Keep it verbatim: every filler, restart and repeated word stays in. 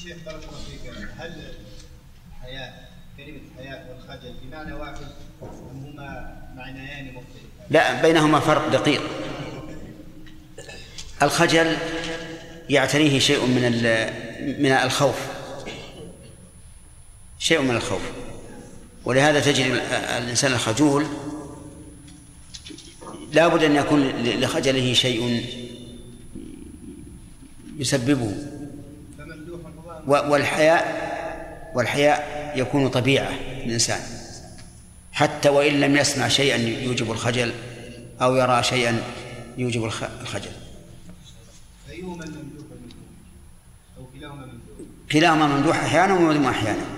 شيخ بارك الله فيك، هل الحياء كلمة الحياء والخجل بمعنى واحد أم هما معنيان مختلفان؟ لا، بينهما فرق دقيق. الخجل يعتريه شيء من من الخوف، شيء من الخوف، ولهذا تجد الإنسان الخجول لا بد أن يكون لخجله شيء يسببه. والحياء والحياء يكون طبيعة الإنسان حتى وإن لم يسمع شيئا يوجب الخجل أو يرى شيئا يوجب الخجل. أيهما الممدوح أو كلاهما ممدوح؟ كلاهما ممدوح أحيانا ومذموم أحيانا.